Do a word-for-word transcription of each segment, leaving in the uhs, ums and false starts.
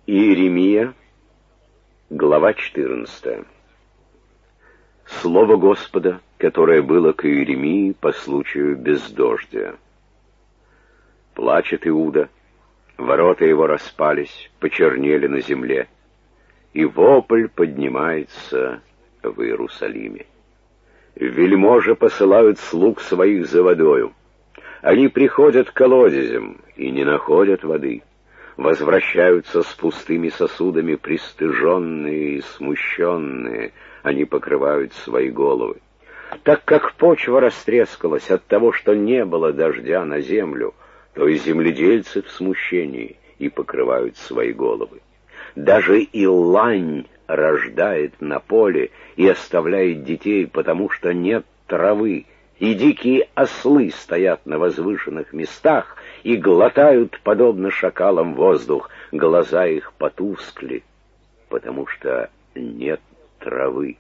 Иеремия, глава четырнадцатая. Слово Господа, которое было к Иеремии по случаю бездождия. Плачет Иуда, ворота его распались, почернели на земле, и вопль поднимается в Иерусалиме. Вельможи посылают слуг своих за водою. Они приходят к колодезям и не находят воды. Возвращаются с пустыми сосудами, пристыженные и смущенные. Они покрывают свои головы. Так как почва растрескалась от того, что не было дождя на землю, то и земледельцы в смущении и покрывают свои головы. Даже и лань рождает на поле и оставляет детей, потому что нет травы, и дикие ослы стоят на возвышенных местах и глотают, подобно шакалам, воздух. Глаза их потускли, потому что нет травы.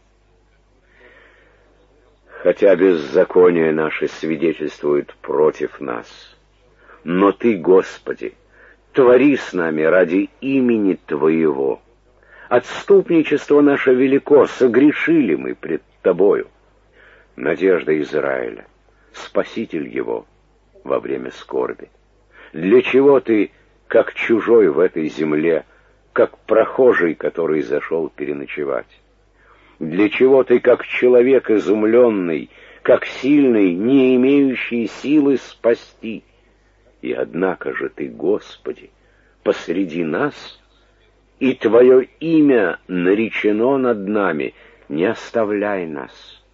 Хотя беззаконие наше свидетельствует против нас, но Ты, Господи, твори с нами ради имени Твоего. Отступничество наше велико, согрешили мы пред Тобою. Надежда Израиля, Спаситель его во время скорби. Для чего ты, как чужой в этой земле, как прохожий, который зашел переночевать? Для чего ты, как человек изумленный, как сильный, не имеющий силы спасти? И однако же ты, Господи, посреди нас, и Твое имя наречено над нами, не оставляй нас.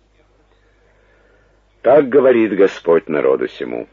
Так говорит Господь народу сему: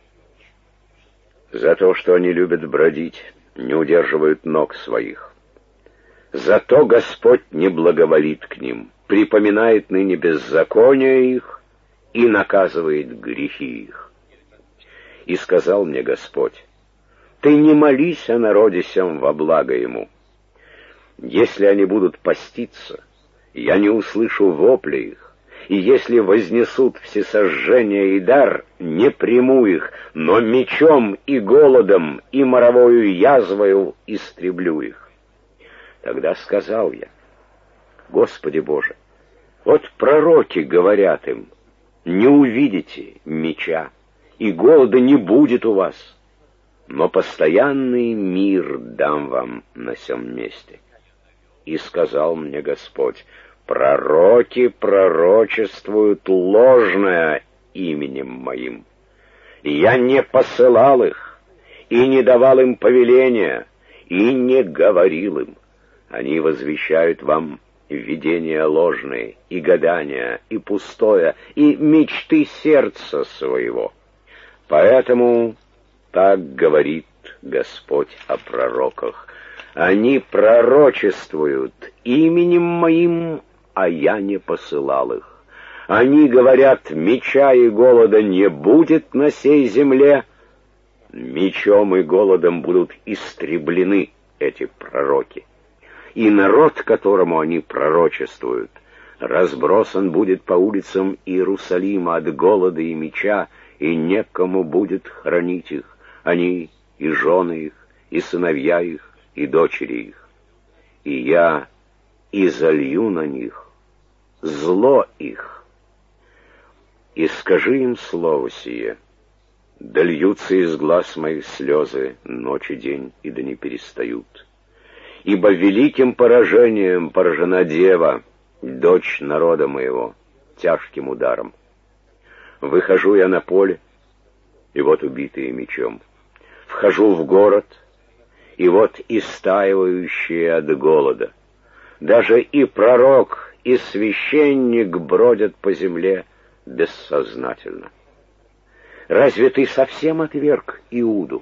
за то, что они любят бродить, не удерживают ног своих. Зато Господь не благоволит к ним, припоминает ныне беззаконие их и наказывает грехи их. И сказал мне Господь: ты не молись о народе сем во благо ему. Если они будут поститься, я не услышу вопля их, и если вознесут всесожжение и дар, не приму их, но мечом и голодом и моровою язвою истреблю их. Тогда сказал я: Господи Боже, вот пророки говорят им: не увидите меча, и голода не будет у вас, но постоянный мир дам вам на сем месте. И сказал мне Господь: пророки пророчествуют ложное именем моим. Я не посылал их, и не давал им повеления, и не говорил им. Они возвещают вам видения ложные, и гадания, и пустое, и мечты сердца своего. Поэтому так говорит Господь о пророках: они пророчествуют именем моим, а я не посылал их. Они говорят: меча и голода не будет на сей земле. Мечом и голодом будут истреблены эти пророки. И народ, которому они пророчествуют, разбросан будет по улицам Иерусалима от голода и меча, и некому будет хранить их, они и жены их, и сыновья их, и дочери их. И я изолью на них зло их. И скажи им слово сие: да льются из глаз моих слезы ночь и день, и да не перестают. Ибо великим поражением поражена дева, дочь народа моего, тяжким ударом. Выхожу я на поле, и вот убитые мечом. Вхожу в город, и вот истаивающие от голода. Даже и пророк, и священник бродят по земле бессознательно. Разве ты совсем отверг Иуду?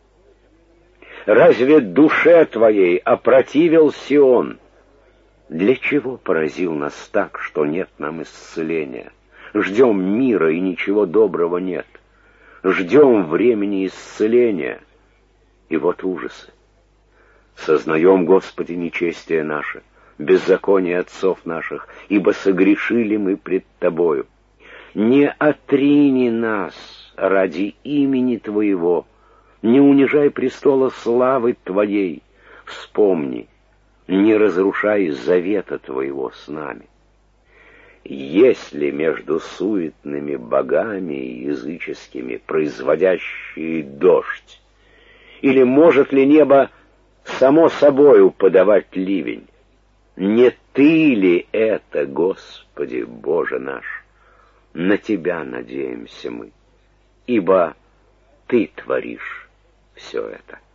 Разве душе твоей опротивил Сион? Для чего поразил нас так, что нет нам исцеления? Ждем мира, и ничего доброго нет. Ждем времени исцеления, и вот ужасы. Сознаем, Господи, нечестие наше, беззаконие отцов наших, ибо согрешили мы пред Тобою. Не отрини нас ради имени Твоего, не унижай престола славы Твоей. Вспомни, не разрушай завета твоего с нами. Есть ли между суетными богами и языческими, производящие дождь? Или может ли небо само собою подавать ливень? Не ты ли это, Господи, Боже наш? На Тебя надеемся мы, ибо Ты творишь все это.